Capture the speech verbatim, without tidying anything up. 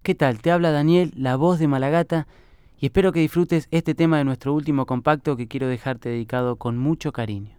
¿Qué tal? Te habla Daniel, la voz de Malagata, y espero que disfrutes este tema de nuestro último compacto que quiero dejarte dedicado con mucho cariño.